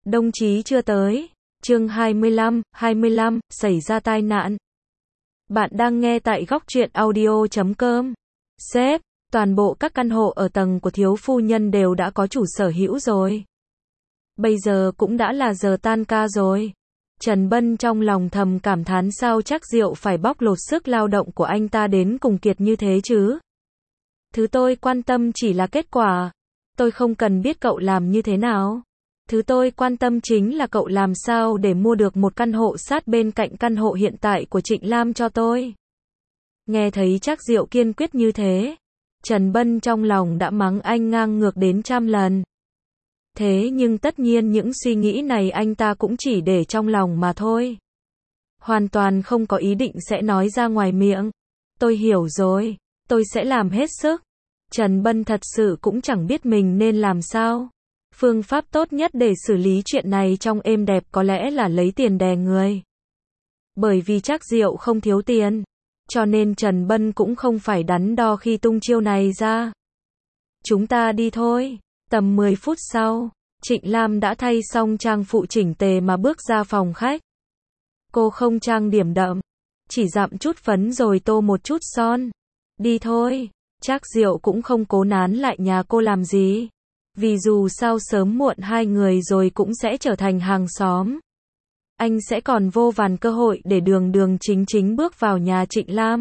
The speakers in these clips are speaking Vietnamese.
Đồng chí chưa tới. Chương 25, xảy ra tai nạn. Bạn đang nghe tại góc truyện audio.com. Sếp, toàn bộ các căn hộ ở tầng của thiếu phu nhân đều đã có chủ sở hữu rồi. Bây giờ cũng đã là giờ tan ca rồi. Trần Bân trong lòng thầm cảm thán sao Trác Diệu phải bóc lột sức lao động của anh ta đến cùng kiệt như thế chứ. Thứ tôi quan tâm chỉ là kết quả. Tôi không cần biết cậu làm như thế nào. Thứ tôi quan tâm chính là cậu làm sao để mua được một căn hộ sát bên cạnh căn hộ hiện tại của Trịnh Lam cho tôi. Nghe thấy Trác Diệu kiên quyết như thế, Trần Bân trong lòng đã mắng anh ngang ngược đến 100 lần. Thế nhưng tất nhiên những suy nghĩ này anh ta cũng chỉ để trong lòng mà thôi. Hoàn toàn không có ý định sẽ nói ra ngoài miệng. Tôi hiểu rồi, tôi sẽ làm hết sức. Trần Bân thật sự cũng chẳng biết mình nên làm sao. Phương pháp tốt nhất để xử lý chuyện này trong êm đẹp có lẽ là lấy tiền đè người. Bởi vì Trác Diệu không thiếu tiền, cho nên Trần Bân cũng không phải đắn đo khi tung chiêu này ra. Chúng ta đi thôi. Tầm 10 phút sau, Trịnh Lam đã thay xong trang phụ chỉnh tề mà bước ra phòng khách. Cô không trang điểm đậm, chỉ dặm chút phấn rồi tô một chút son. Đi thôi. Trác Diệu cũng không cố nán lại nhà cô làm gì. Vì dù sao sớm muộn hai người rồi cũng sẽ trở thành hàng xóm. Anh sẽ còn vô vàn cơ hội để đường chính bước vào nhà Trịnh Lam.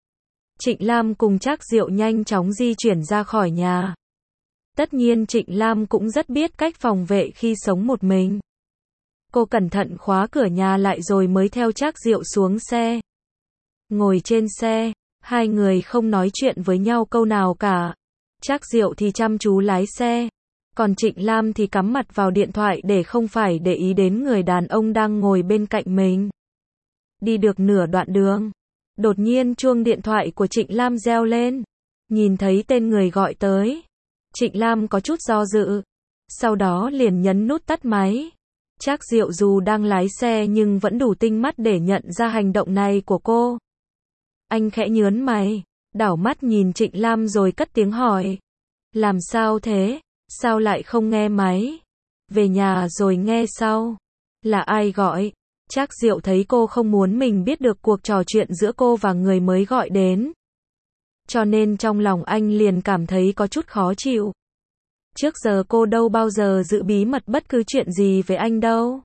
Trịnh Lam cùng Trác Diệu nhanh chóng di chuyển ra khỏi nhà. Tất nhiên Trịnh Lam cũng rất biết cách phòng vệ khi sống một mình. Cô cẩn thận khóa cửa nhà lại rồi mới theo Trác Diệu xuống xe. Ngồi trên xe, hai người không nói chuyện với nhau câu nào cả. Trác Diệu thì chăm chú lái xe. Còn Trịnh Lam thì cắm mặt vào điện thoại để không phải để ý đến người đàn ông đang ngồi bên cạnh mình. Đi được nửa đoạn đường, đột nhiên chuông điện thoại của Trịnh Lam reo lên. Nhìn thấy tên người gọi tới, Trịnh Lam có chút do dự, sau đó liền nhấn nút tắt máy. Trác Diệu dù đang lái xe nhưng vẫn đủ tinh mắt để nhận ra hành động này của cô. Anh khẽ nhớn mày, đảo mắt nhìn Trịnh Lam rồi cất tiếng hỏi. Làm sao thế? Sao lại không nghe máy? Về nhà rồi nghe sau. Là ai gọi? Trác Diệu thấy cô không muốn mình biết được cuộc trò chuyện giữa cô và người mới gọi đến. Cho nên trong lòng anh liền cảm thấy có chút khó chịu. Trước giờ cô đâu bao giờ giữ bí mật bất cứ chuyện gì với anh đâu.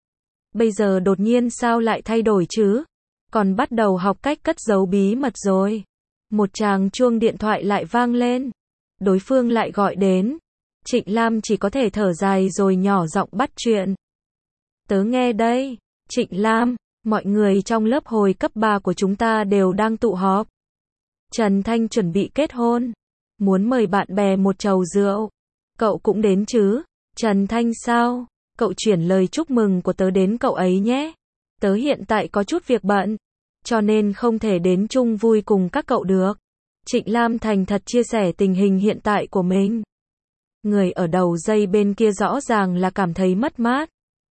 Bây giờ đột nhiên sao lại thay đổi chứ? Còn bắt đầu học cách cất giấu bí mật rồi. Một tràng chuông điện thoại lại vang lên. Đối phương lại gọi đến. Trịnh Lam chỉ có thể thở dài rồi nhỏ giọng bắt chuyện. Tớ nghe đây. Trịnh Lam, mọi người trong lớp hồi cấp 3 của chúng ta đều đang tụ họp. Trần Thanh chuẩn bị kết hôn. Muốn mời bạn bè một chầu rượu. Cậu cũng đến chứ? Trần Thanh sao? Cậu chuyển lời chúc mừng của tớ đến cậu ấy nhé. Tớ hiện tại có chút việc bận, cho nên không thể đến chung vui cùng các cậu được. Trịnh Lam thành thật chia sẻ tình hình hiện tại của mình. Người ở đầu dây bên kia rõ ràng là cảm thấy mất mát.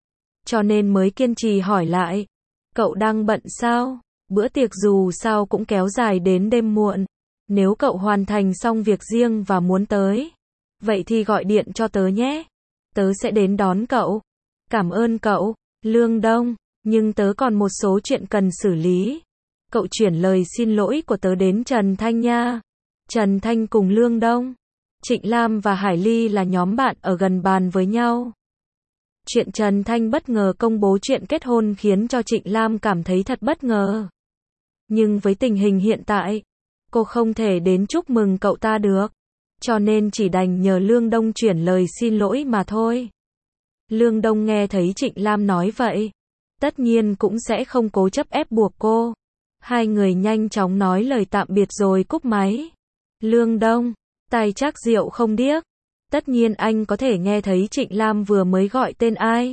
Cho nên mới kiên trì hỏi lại. Cậu đang bận sao? Bữa tiệc dù sao cũng kéo dài đến đêm muộn. Nếu cậu hoàn thành xong việc riêng và muốn tới, vậy thì gọi điện cho tớ nhé. Tớ sẽ đến đón cậu. Cảm ơn cậu, Lương Đông. Nhưng tớ còn một số chuyện cần xử lý. Cậu chuyển lời xin lỗi của tớ đến Trần Thanh nha. Trần Thanh cùng Lương Đông, Trịnh Lam và Hải Ly là nhóm bạn ở gần bàn với nhau. Chuyện Trần Thanh bất ngờ công bố chuyện kết hôn khiến cho Trịnh Lam cảm thấy thật bất ngờ. Nhưng với tình hình hiện tại, cô không thể đến chúc mừng cậu ta được. Cho nên chỉ đành nhờ Lương Đông chuyển lời xin lỗi mà thôi. Lương Đông nghe thấy Trịnh Lam nói vậy, tất nhiên cũng sẽ không cố chấp ép buộc cô. Hai người nhanh chóng nói lời tạm biệt rồi cúp máy. Lương Đông, tai Trác Diệu không điếc. Tất nhiên anh có thể nghe thấy Trịnh Lam vừa mới gọi tên ai.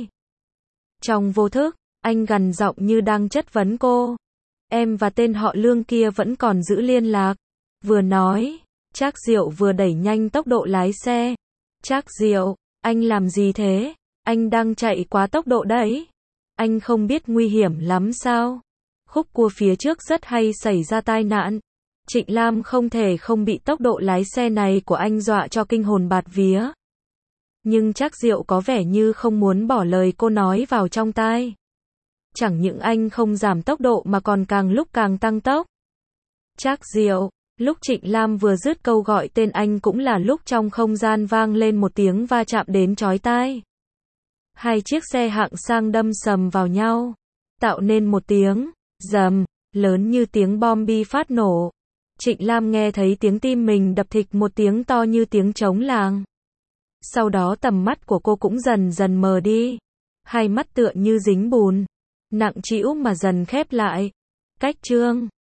Trong vô thức, anh gằn giọng như đang chất vấn cô. Em và tên họ Lương kia vẫn còn giữ liên lạc. Vừa nói, Trác Diệu vừa đẩy nhanh tốc độ lái xe. Trác Diệu, anh làm gì thế? Anh đang chạy quá tốc độ đấy. Anh không biết nguy hiểm lắm sao? Khúc cua phía trước rất hay xảy ra tai nạn. Trịnh Lam không thể không bị tốc độ lái xe này của anh dọa cho kinh hồn bạt vía. Nhưng Trác Diệu có vẻ như không muốn bỏ lời cô nói vào trong tai. Chẳng những anh không giảm tốc độ mà còn càng lúc càng tăng tốc. Trác Diệu, lúc Trịnh Lam vừa dứt câu gọi tên anh cũng là lúc trong không gian vang lên một tiếng va chạm đến chói tai. Hai chiếc xe hạng sang đâm sầm vào nhau, tạo nên một tiếng rầm lớn như tiếng bom bi phát nổ. Trịnh Lam nghe thấy tiếng tim mình đập thịch một tiếng to như tiếng trống làng. Sau đó tầm mắt của cô cũng dần dần mờ đi. Hai mắt tựa như dính bùn, nặng trĩu mà dần khép lại. Cách chương